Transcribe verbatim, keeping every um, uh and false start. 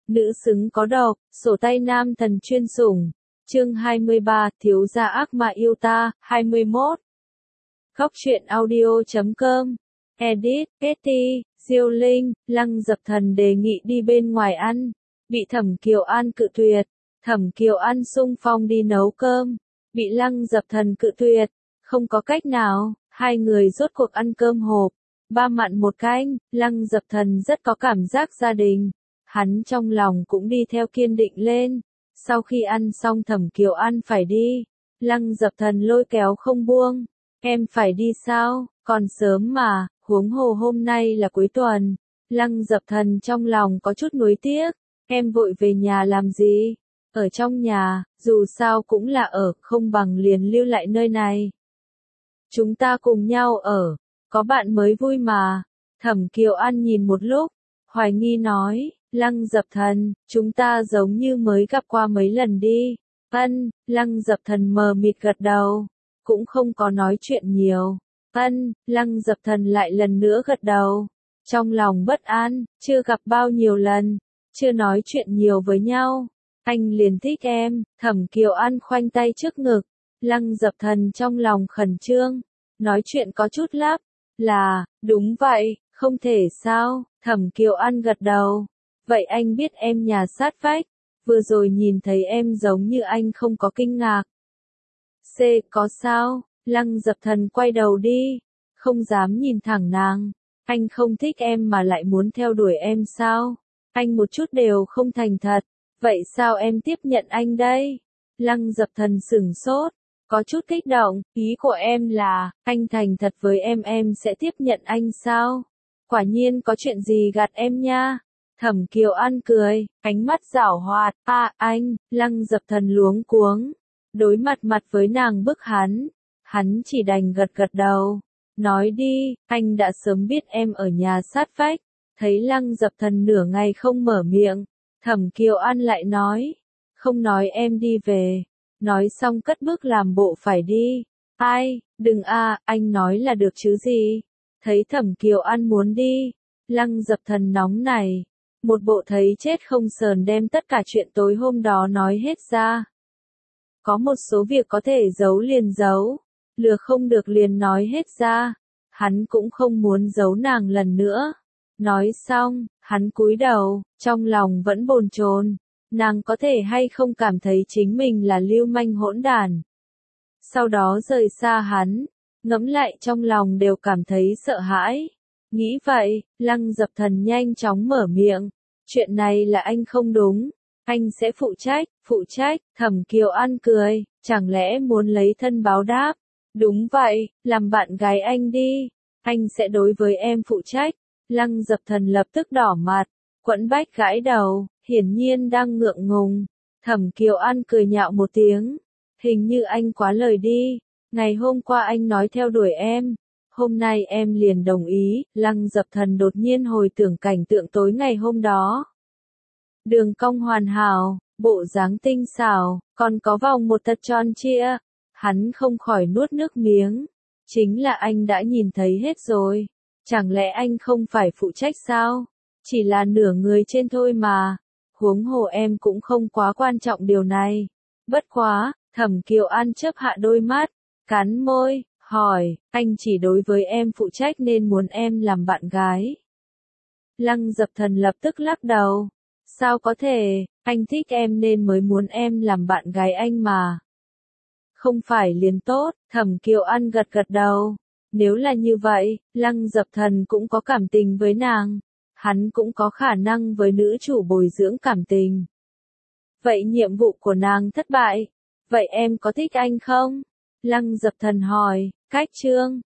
Nữ xứng có độc, sổ tay nam thần chuyên sủng. Chương hai mươi ba, thiếu gia ác mà yêu ta, hai mươi mốt. Góc truyện audio chấm com. Edit, Katy, Diêu Linh, Lăng Dập Thần đề nghị đi bên ngoài ăn. Bị Thẩm Kiều An cự tuyệt. Thẩm Kiều An xung phong đi nấu cơm. Bị Lăng Dập Thần cự tuyệt. Không có cách nào, hai người rốt cuộc ăn cơm hộp. Ba mặn một canh, Lăng Dập Thần rất có cảm giác gia đình. Hắn trong lòng cũng đi theo kiên định lên. Sau khi ăn xong Thẩm Kiều An phải đi. Lăng Dập Thần lôi kéo không buông. Em phải đi sao, còn sớm mà, huống hồ hôm nay là cuối tuần. Lăng Dập Thần trong lòng có chút nuối tiếc. Em vội về nhà làm gì? Ở trong nhà, dù sao cũng là ở, không bằng liền lưu lại nơi này. Chúng ta cùng nhau ở, có bạn mới vui mà. Thẩm Kiều An nhìn một lúc, hoài nghi nói, Lăng Dập Thần, chúng ta giống như mới gặp qua mấy lần đi. Ân, Lăng Dập Thần mờ mịt gật đầu, cũng không có nói chuyện nhiều. Ân, Lăng Dập Thần lại lần nữa gật đầu. Trong lòng bất an, chưa gặp bao nhiêu lần, chưa nói chuyện nhiều với nhau. Anh liền thích em. Thẩm Kiều An khoanh tay trước ngực. Lăng Dập Thần trong lòng khẩn trương, nói chuyện có chút lắp. Là, đúng vậy, không thể sao. Thẩm Kiều An gật đầu. Vậy anh biết em nhà sát vách, vừa rồi nhìn thấy em giống như anh không có kinh ngạc. C, có sao? Lăng Dập Thần quay đầu đi, không dám nhìn thẳng nàng. Anh không thích em mà lại muốn theo đuổi em sao? Anh một chút đều không thành thật. Vậy sao em tiếp nhận anh đây? Lăng Dập Thần sửng sốt, có chút kích động. Ý của em là, anh thành thật với em em sẽ tiếp nhận anh sao? Quả nhiên có chuyện gì gạt em nha. Thẩm Kiều An cười, ánh mắt giảo hoạt. À anh, Lăng Dập Thần luống cuống. Đối mặt mặt với nàng bức hắn. Hắn chỉ đành gật gật đầu. Nói đi, anh đã sớm biết em ở nhà sát vách. Thấy Lăng Dập Thần nửa ngày không mở miệng. Thẩm Kiều An lại nói. Không nói em đi về. Nói xong cất bước làm bộ phải đi. Ai, đừng a, anh nói là được chứ gì. Thấy Thẩm Kiều An muốn đi. Lăng Dập Thần nóng này. Một bộ thấy chết không sờn đem tất cả chuyện tối hôm đó nói hết ra. Có một số việc có thể giấu liền giấu, lừa không được liền nói hết ra. Hắn cũng không muốn giấu nàng lần nữa. Nói xong, hắn cúi đầu, trong lòng vẫn bồn chồn. Nàng có thể hay không cảm thấy chính mình là lưu manh hỗn đản. Sau đó rời xa hắn, ngẫm lại trong lòng đều cảm thấy sợ hãi. Nghĩ vậy, Lăng Dập Thần nhanh chóng mở miệng. Chuyện này là anh không đúng. Anh sẽ phụ trách, phụ trách. Thẩm Kiều An cười, chẳng lẽ muốn lấy thân báo đáp? Đúng vậy, làm bạn gái anh đi. Anh sẽ đối với em phụ trách. Lăng Dập Thần lập tức đỏ mặt, quẫn bách gãi đầu, hiển nhiên đang ngượng ngùng. Thẩm Kiều An cười nhạo một tiếng. Hình như anh quá lời đi. Ngày hôm qua anh nói theo đuổi em. Hôm nay em liền đồng ý. Lăng Dập Thần đột nhiên hồi tưởng cảnh tượng tối ngày hôm đó. Đường cong hoàn hảo, bộ dáng tinh xảo, còn có vòng một thật tròn trịa. Hắn không khỏi nuốt nước miếng. Chính là anh đã nhìn thấy hết rồi. Chẳng lẽ anh không phải phụ trách sao? Chỉ là nửa người trên thôi mà. Huống hồ em cũng không quá quan trọng điều này. Bất quá, Thẩm Kiều An chớp hạ đôi mắt, cắn môi, hỏi, anh chỉ đối với em phụ trách nên muốn em làm bạn gái. Lăng Dập Thần lập tức lắc đầu. Sao có thể, anh thích em nên mới muốn em làm bạn gái anh mà. Không phải liền tốt. Thẩm Kiều An gật gật đầu. Nếu là như vậy, Lăng Dập Thần cũng có cảm tình với nàng. Hắn cũng có khả năng với nữ chủ bồi dưỡng cảm tình. Vậy nhiệm vụ của nàng thất bại. Vậy em có thích anh không? Lăng Dập Thần hỏi. Cách chương.